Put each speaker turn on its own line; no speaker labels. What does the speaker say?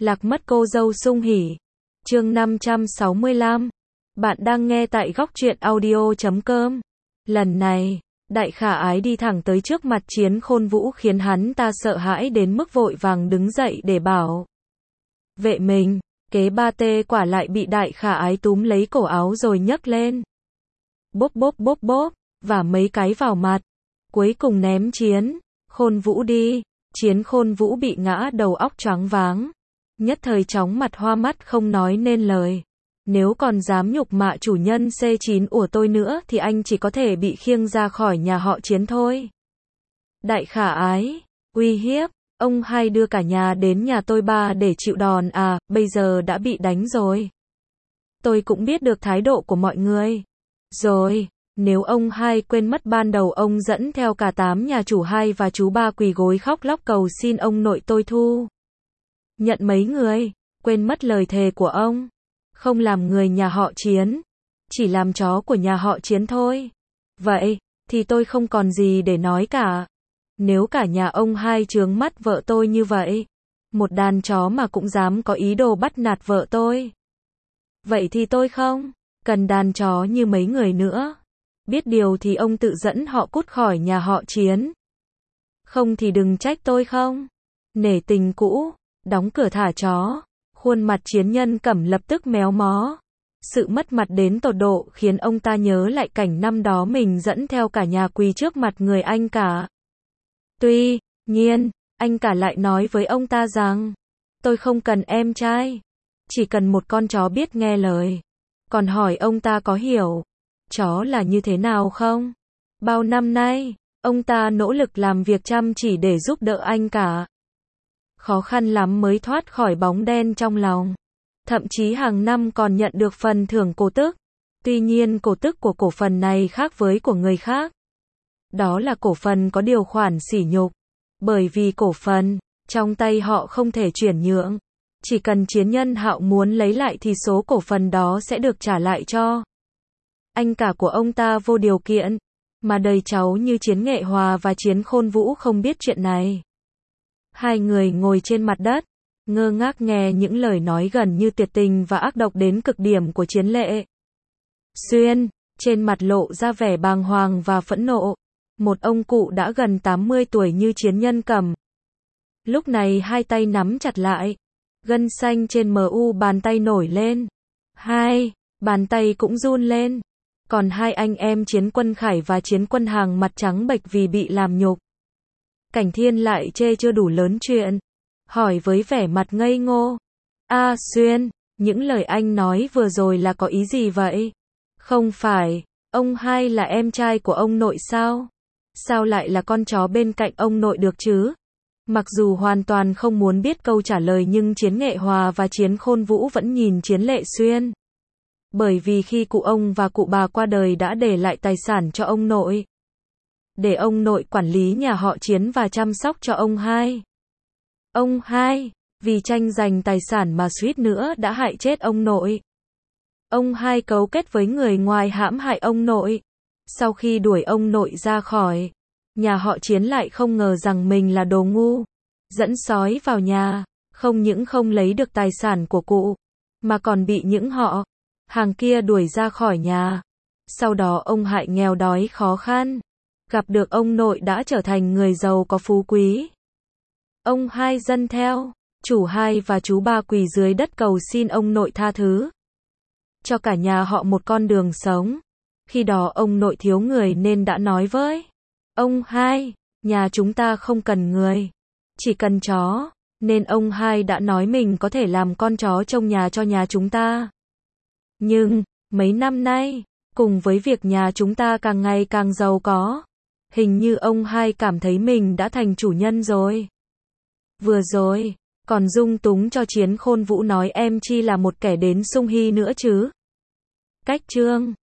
Lạc mất cô dâu sung hỉ. Chương 565. Bạn đang nghe tại góc truyện audio.com. Lần này, Đại Khả Ái đi thẳng tới trước mặt Chiến Khôn Vũ khiến hắn ta sợ hãi đến mức vội vàng đứng dậy để bảo vệ mình. Kế ba tê quả lại bị Đại Khả Ái túm lấy cổ áo rồi nhấc lên. Bốp bốp bốp bốp, và mấy cái vào mặt. Cuối cùng ném Chiến Khôn Vũ đi. Chiến Khôn Vũ bị ngã đầu óc choáng váng. Nhất thời chóng mặt hoa mắt không nói nên lời. Nếu còn dám nhục mạ chủ nhân C9 của tôi nữa thì anh chỉ có thể bị khiêng ra khỏi nhà họ Chiến thôi. Đại Khả Ái, uy hiếp, ông hai đưa cả nhà đến nhà tôi ba để chịu đòn à, bây giờ đã bị đánh rồi. Tôi cũng biết được thái độ của mọi người. Rồi, nếu ông hai quên mất ban đầu ông dẫn theo cả 8 nhà chủ hai và chú ba quỳ gối khóc lóc cầu xin ông nội tôi thu nhận mấy người, quên mất lời thề của ông. Không làm người nhà họ Chiến, chỉ làm chó của nhà họ Chiến thôi. Vậy, thì tôi không còn gì để nói cả. Nếu cả nhà ông hai trướng mắt vợ tôi như vậy, một đàn chó mà cũng dám có ý đồ bắt nạt vợ tôi, vậy thì tôi không cần đàn chó như mấy người nữa. Biết điều thì ông tự dẫn họ cút khỏi nhà họ Chiến. Không thì đừng trách tôi không nể tình cũ, đóng cửa thả chó. Khuôn mặt Chiến Nhân Cẩm lập tức méo mó. Sự mất mặt đến tột độ khiến ông ta nhớ lại cảnh năm đó mình dẫn theo cả nhà quỳ trước mặt người anh cả. Tuy nhiên, anh cả lại nói với ông ta rằng, tôi không cần em trai, chỉ cần một con chó biết nghe lời. Còn hỏi ông ta có hiểu chó là như thế nào không? Bao năm nay, ông ta nỗ lực làm việc chăm chỉ để giúp đỡ anh cả. Khó khăn lắm mới thoát khỏi bóng đen trong lòng. Thậm chí hàng năm còn nhận được phần thưởng cổ tức. Tuy nhiên cổ tức của cổ phần này khác với của người khác. Đó là cổ phần có điều khoản sỉ nhục. Bởi vì cổ phần trong tay họ không thể chuyển nhượng. Chỉ cần Chiến Nhân Hạo muốn lấy lại thì số cổ phần đó sẽ được trả lại cho anh cả của ông ta vô điều kiện. Mà đời cháu như Chiến Nghệ Hòa và Chiến Khôn Vũ không biết chuyện này. Hai người ngồi trên mặt đất, ngơ ngác nghe những lời nói gần như tuyệt tình và ác độc đến cực điểm của Chiến Lệ Xuyên, trên mặt lộ ra vẻ bàng hoàng và phẫn nộ. Một ông cụ đã gần 80 tuổi như Chiến Nhân Cẩm. Lúc này hai tay nắm chặt lại, gân xanh trên mu bàn tay nổi lên. Hai bàn tay cũng run lên. Còn hai anh em Chiến Quân Khải và Chiến Quân Hàng mặt trắng bệch vì bị làm nhục. Cảnh Thiên lại chê chưa đủ lớn chuyện, hỏi với vẻ mặt ngây ngô. Xuyên, những lời anh nói vừa rồi là có ý gì vậy? Không phải, ông hai là em trai của ông nội sao? Sao lại là con chó bên cạnh ông nội được chứ? Mặc dù hoàn toàn không muốn biết câu trả lời nhưng Chiến Nghệ Hòa và Chiến Khôn Vũ vẫn nhìn Chiến Lệ Xuyên. Bởi vì khi cụ ông và cụ bà qua đời đã để lại tài sản cho ông nội. Để ông nội quản lý nhà họ Chiến và chăm sóc cho ông hai. Ông hai, vì tranh giành tài sản mà suýt nữa đã hại chết ông nội. Ông hai cấu kết với người ngoài hãm hại ông nội. Sau khi đuổi ông nội ra khỏi nhà họ Chiến lại không ngờ rằng mình là đồ ngu. Dẫn sói vào nhà, không những không lấy được tài sản của cụ, mà còn bị những họ hàng kia đuổi ra khỏi nhà. Sau đó ông hại nghèo đói khó khăn. Gặp được ông nội đã trở thành người giàu có phú quý. Ông hai dân theo chủ hai và chú ba quỳ dưới đất cầu xin ông nội tha thứ. Cho cả nhà họ một con đường sống. Khi đó ông nội thiếu người nên đã nói với ông hai, nhà chúng ta không cần người, chỉ cần chó. Nên ông hai đã nói mình có thể làm con chó trông nhà cho nhà chúng ta. Nhưng, mấy năm nay, cùng với việc nhà chúng ta càng ngày càng giàu có, hình như ông hai cảm thấy mình đã thành chủ nhân rồi. Vừa rồi, còn dung túng cho Chiến Khôn Vũ nói em chi là một kẻ đến sung hy nữa chứ. Cách chương